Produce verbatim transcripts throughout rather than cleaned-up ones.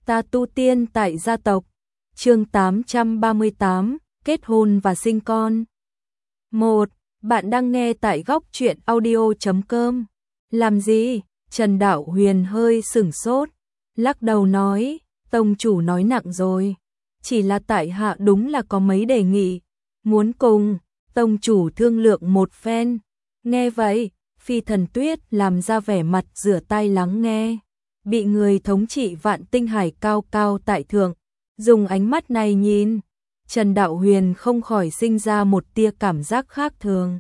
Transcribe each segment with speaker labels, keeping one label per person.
Speaker 1: Ta tu tiên tại gia tộc. Chương tám trăm ba mươi tám, kết hôn và sinh con. một. Bạn đang nghe tại góc truyện audio chấm com. Làm gì? Trần Đạo Huyền hơi sửng sốt, lắc đầu nói, tông chủ nói nặng rồi. Chỉ là tại hạ đúng là có mấy đề nghị, muốn cùng tông chủ thương lượng một phen. Nghe vậy, Phi Thần Tuyết làm ra vẻ mặt rửa tay lắng nghe, bị người thống trị Vạn Tinh Hải cao cao tại thượng dùng ánh mắt này nhìn, Trần Đạo Huyền không khỏi sinh ra một tia cảm giác khác thường.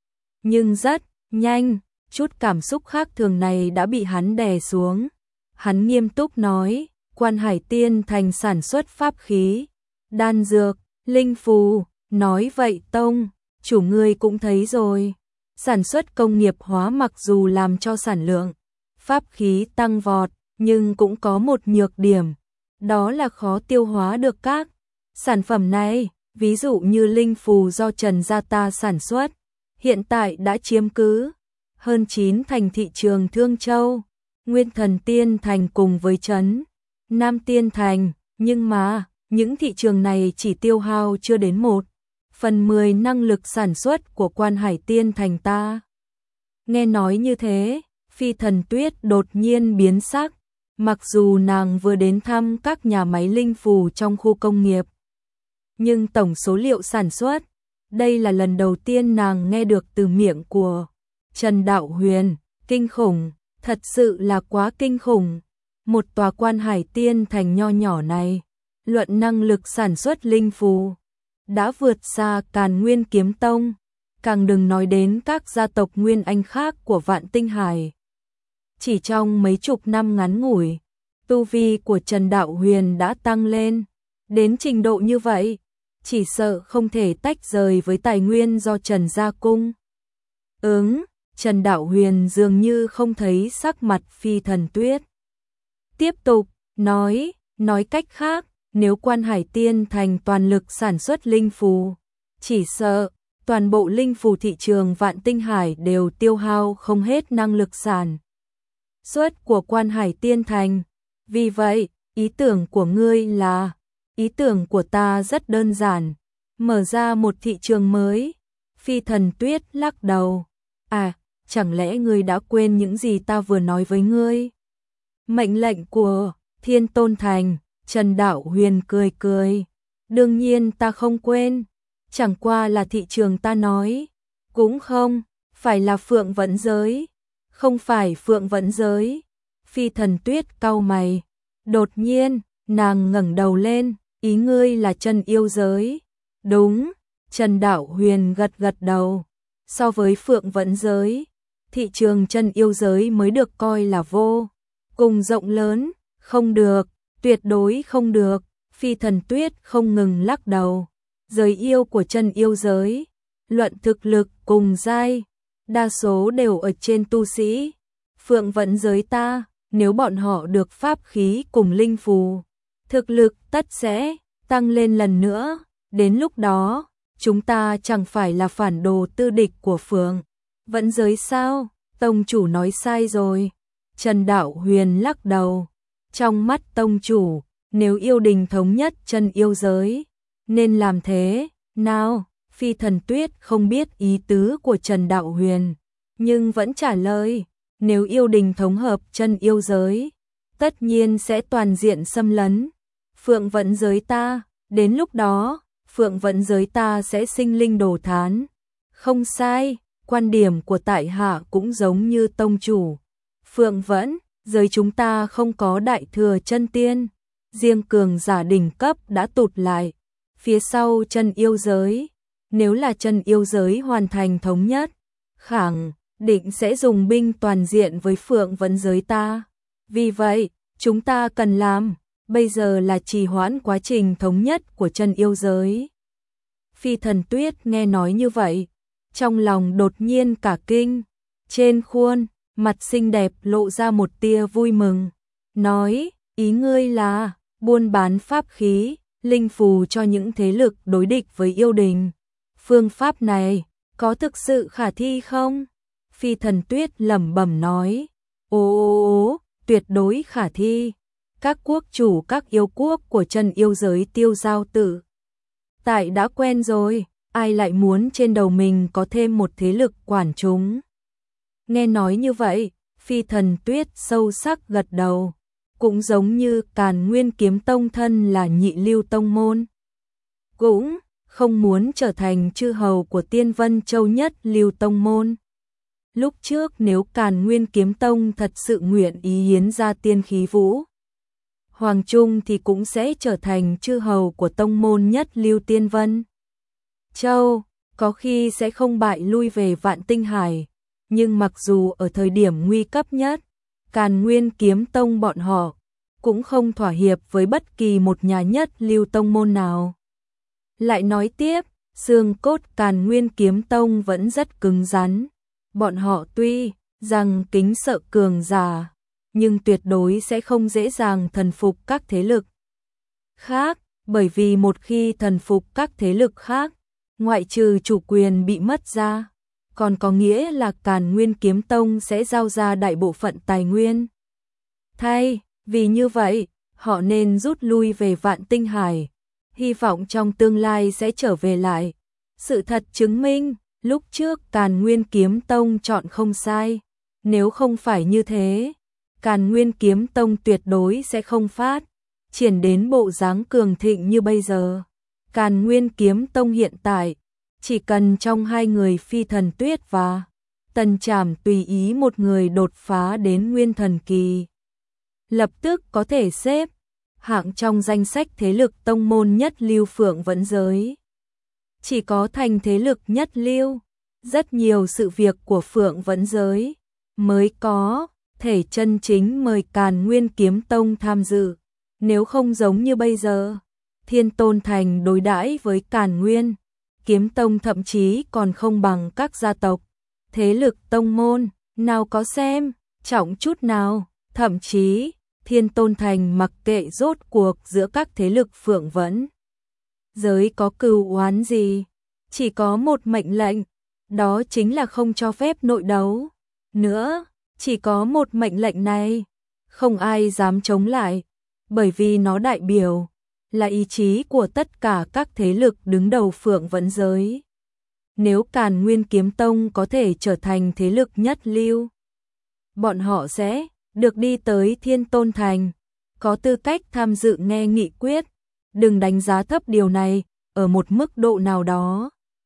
Speaker 1: Nhưng rất nhanh, chút cảm xúc khác thường này đã bị hắn đè xuống. Hắn nghiêm túc nói, Quan Hải Tiên Thành sản xuất pháp khí, đan dược, linh phù, nói vậy tông chủ ngươi cũng thấy rồi. Sản xuất công nghiệp hóa mặc dù làm cho sản lượng pháp khí tăng vọt, nhưng cũng có một nhược điểm, đó là khó tiêu hóa được các sản phẩm này. Ví dụ như linh phù do Trần gia ta sản xuất, hiện tại đã chiếm cứ hơn chín thành thị trường Thương Châu, Nguyên Thần Tiên Thành cùng với Trấn Nam Tiên Thành, nhưng mà những thị trường này chỉ tiêu hao chưa đến một phần mười năng lực sản xuất của Quan Hải Tiên Thành ta. Nghe nói như thế, Phi Thần Tuyết đột nhiên biến sắc, mặc dù nàng vừa đến thăm các nhà máy linh phù trong khu công nghiệp, nhưng tổng số liệu sản xuất, đây là lần đầu tiên nàng nghe được từ miệng của Trần Đạo Huyền. Kinh khủng, thật sự là quá kinh khủng. Một tòa Quan Hải Tiên Thành nho nhỏ này, luận năng lực sản xuất linh phù đã vượt xa Càn Nguyên Kiếm Tông, càng đừng nói đến các gia tộc Nguyên Anh khác của Vạn Tinh Hải. Chỉ trong mấy chục năm ngắn ngủi, tu vi của Trần Đạo Huyền đã tăng lên đến trình độ như vậy, chỉ sợ không thể tách rời với tài nguyên do Trần gia cung ứng. Trần Đạo Huyền dường như không thấy sắc mặt Phi Thần Tuyết. Tiếp tục nói, nói cách khác, nếu Quan Hải Tiên Thành toàn lực sản xuất linh phù, chỉ sợ toàn bộ linh phù thị trường Vạn Tinh Hải đều tiêu hao không hết năng lực sản xuất của Quan Hải Tiên Thành. Vì vậy, ý tưởng của ngươi là, ý tưởng của ta rất đơn giản, mở ra một thị trường mới. Phi Thần Tuyết lắc đầu, à, chẳng lẽ ngươi đã quên những gì ta vừa nói với ngươi? Mệnh lệnh của Thiên Tôn Thành. Trần Đạo Huyền cười cười, đương nhiên ta không quên, chẳng qua là thị trường ta nói, cũng không phải là Phượng Vẫn Giới, không phải Phượng Vẫn Giới. Phi Thần Tuyết cau mày, đột nhiên, nàng ngẩng đầu lên, ý ngươi là Chân Yêu Giới? Đúng, Trần Đạo Huyền gật gật đầu, so với Phượng Vẫn Giới, thị trường Chân Yêu Giới mới được coi là vô cùng rộng lớn. Không được, tuyệt đối không được. Phi Thần Tuyết không ngừng lắc đầu, giới yêu của Chân Yêu Giới, luận thực lực cùng giai, đa số đều ở trên tu sĩ. Phượng Vẫn Giới ta, nếu bọn họ được pháp khí cùng linh phù, thực lực tất sẽ tăng lên lần nữa. Đến lúc đó, chúng ta chẳng phải là phản đồ tư địch của Phượng Vẫn Giới sao? Tông chủ nói sai rồi. Trần Đạo Huyền lắc đầu, trong mắt tông chủ, nếu yêu đình thống nhất Chân Yêu Giới, nên làm thế nào? Phi Thần Tuyết không biết ý tứ của Trần Đạo Huyền, nhưng vẫn trả lời, nếu yêu đình thống hợp Chân Yêu Giới, tất nhiên sẽ toàn diện xâm lấn Phượng Vẫn Giới ta. Đến lúc đó, Phượng Vẫn Giới ta sẽ sinh linh đồ thán. Không sai, quan điểm của tại hạ cũng giống như tông chủ. Phượng Vẫn Giới chúng ta không có đại thừa chân tiên, riêng cường giả đỉnh cấp đã tụt lại phía sau Chân Yêu Giới. Nếu là Chân Yêu Giới hoàn thành thống nhất, khẳng định sẽ dùng binh toàn diện với Phượng Vẫn Giới ta. Vì vậy, chúng ta cần làm bây giờ là trì hoãn quá trình thống nhất của Chân Yêu Giới. Phi Thần Tuyết nghe nói như vậy, trong lòng đột nhiên cả kinh, trên khuôn mặt xinh đẹp lộ ra một tia vui mừng, nói, ý ngươi là buôn bán pháp khí, linh phù cho những thế lực đối địch với yêu đình. Phương pháp này có thực sự khả thi không? Phi Thần Tuyết lẩm bẩm nói, ồ, ồ, ồ, tuyệt đối khả thi. Các quốc chủ các yêu quốc của chân yêu giới tiêu giao tự tại đã quen rồi, ai lại muốn trên đầu mình có thêm một thế lực quản chúng. Nghe nói như vậy, Phi Thần Tuyết sâu sắc gật đầu, cũng giống như Càn Nguyên Kiếm Tông thân là nhị lưu tông môn, cũng không muốn trở thành chư hầu của Tiên Vân Châu nhất lưu tông môn. Lúc trước nếu Càn Nguyên Kiếm Tông thật sự nguyện ý hiến ra tiên khí vũ Hoàng Trung thì cũng sẽ trở thành chư hầu của tông môn nhất lưu Tiên Vân Châu, có khi sẽ không bại lui về Vạn Tinh Hải, nhưng mặc dù ở thời điểm nguy cấp nhất, Càn Nguyên Kiếm Tông bọn họ cũng không thỏa hiệp với bất kỳ một nhà nhất lưu tông môn nào. Lại nói tiếp, xương cốt Càn Nguyên Kiếm Tông vẫn rất cứng rắn. Bọn họ tuy rằng kính sợ cường giả, nhưng tuyệt đối sẽ không dễ dàng thần phục các thế lực khác, bởi vì một khi thần phục các thế lực khác, ngoại trừ chủ quyền bị mất ra, còn có nghĩa là Càn Nguyên Kiếm Tông sẽ giao ra đại bộ phận tài nguyên. Thay, vì như vậy, họ nên rút lui về Vạn Tinh Hải, hy vọng trong tương lai sẽ trở về lại. Sự thật chứng minh, lúc trước Càn Nguyên Kiếm Tông chọn không sai, nếu không phải như thế, Càn Nguyên Kiếm Tông tuyệt đối sẽ không phát triển đến bộ dáng cường thịnh như bây giờ. Càn Nguyên Kiếm Tông hiện tại, chỉ cần trong hai người Phi Thần Tuyết và Tần Trảm tùy ý một người đột phá đến Nguyên Thần Kỳ, lập tức có thể xếp hạng trong danh sách thế lực tông môn nhất lưu Phượng Vẫn Giới. Chỉ có thành thế lực nhất lưu, rất nhiều sự việc của Phượng Vẫn Giới mới có thể chân chính mời Càn Nguyên Kiếm Tông tham dự. Nếu không giống như bây giờ, Thiên Tôn Thành đối đãi với Càn Nguyên Kiếm Tông thậm chí còn không bằng các gia tộc, thế lực tông môn nào có xem trọng chút nào, thậm chí Thiên Tôn Thành mặc kệ rốt cuộc giữa các thế lực Phượng Vẫn Giới có cừu oán gì, chỉ có một mệnh lệnh, đó chính là không cho phép nội đấu. Nữa, chỉ có một mệnh lệnh này, không ai dám chống lại, bởi vì nó đại biểu là ý chí của tất cả các thế lực đứng đầu Phượng Vẫn Giới. Nếu Càn Nguyên Kiếm Tông có thể trở thành thế lực nhất lưu, bọn họ sẽ được đi tới Thiên Tôn Thành, có tư cách tham dự nghe nghị quyết. Đừng đánh giá thấp điều này, ở một mức độ nào đó.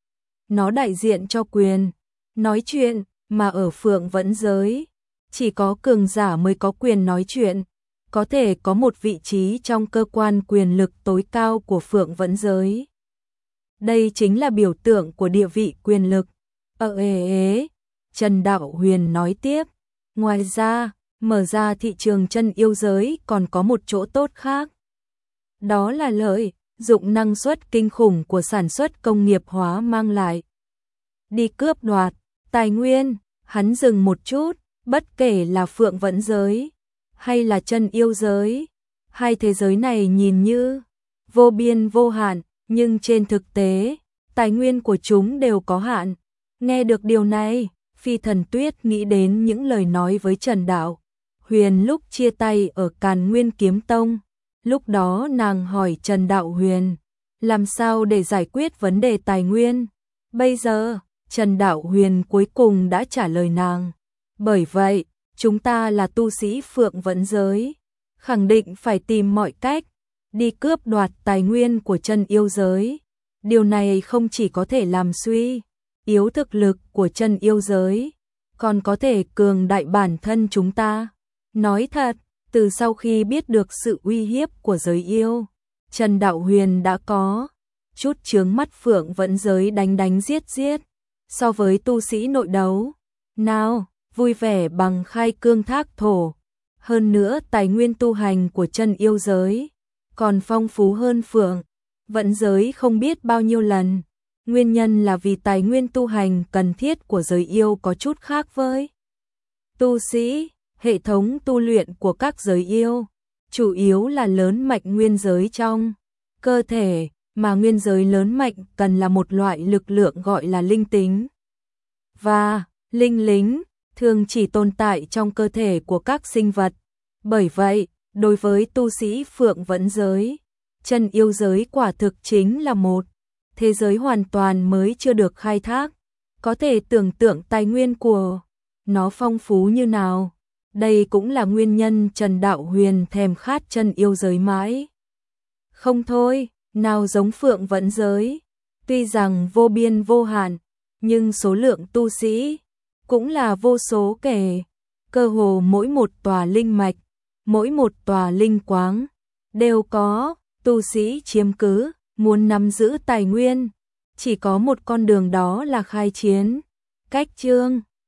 Speaker 1: Nó đại diện cho quyền nói chuyện, mà ở Phượng Vẫn Giới, chỉ có cường giả mới có quyền nói chuyện, có thể có một vị trí trong cơ quan quyền lực tối cao của Phượng Vẫn Giới. Đây chính là biểu tượng của địa vị quyền lực. Ờ ế ế, Trần Đạo Huyền nói tiếp, ngoài ra, mở ra thị trường chân yêu giới còn có một chỗ tốt khác. Đó là lợi dụng năng suất kinh khủng của sản xuất công nghiệp hóa mang lại. Đi cướp đoạt tài nguyên, hắn dừng một chút, bất kể là Phượng Vẫn Giới hay là chân yêu giới, hai thế giới này nhìn như vô biên vô hạn, nhưng trên thực tế, tài nguyên của chúng đều có hạn. Nghe được điều này, Phi Thần Tuyết nghĩ đến những lời nói với Trần Đạo Huyền lúc chia tay ở Càn Nguyên Kiếm Tông. Lúc đó nàng hỏi Trần Đạo Huyền, làm sao để giải quyết vấn đề tài nguyên? Bây giờ, Trần Đạo Huyền cuối cùng đã trả lời nàng. Bởi vậy, chúng ta là tu sĩ Phượng Vẫn Giới, khẳng định phải tìm mọi cách đi cướp đoạt tài nguyên của chân yêu giới. Điều này không chỉ có thể làm suy yếu thực lực của chân yêu giới, còn có thể cường đại bản thân chúng ta. Nói thật, từ sau khi biết được sự uy hiếp của giới yêu, Trần Đạo Huyền đã có chút chướng mắt Phượng Vẫn Giới đánh đánh giết giết. So với tu sĩ nội đấu, nào, vui vẻ bằng khai cương thác thổ. Hơn nữa tài nguyên tu hành của chân yêu giới còn phong phú hơn Phượng Vẫn Giới không biết bao nhiêu lần. Nguyên nhân là vì tài nguyên tu hành cần thiết của giới yêu có chút khác với tu sĩ. Hệ thống tu luyện của các giới yêu chủ yếu là lớn mạnh nguyên giới trong cơ thể, mà nguyên giới lớn mạnh cần là một loại lực lượng gọi là linh tính. Và linh lính thường chỉ tồn tại trong cơ thể của các sinh vật. Bởi vậy, Đối với tu sĩ Phượng Vẫn giới, chân yêu giới quả thực chính là một thế giới hoàn toàn mới chưa được khai thác. Có thể tưởng tượng tài nguyên của nó phong phú như nào. Đây cũng là nguyên nhân Trần Đạo Huyền thèm khát chân yêu giới mãi. Không thôi, nào giống Phượng Vẫn giới. Tuy rằng vô biên vô hạn, nhưng số lượng tu sĩ cũng là vô số kể. Cơ hồ mỗi một tòa linh mạch, mỗi một tòa linh quáng đều có tu sĩ chiếm cứ, muốn nắm giữ tài nguyên. Chỉ có một con đường, đó là khai chiến. Cách chương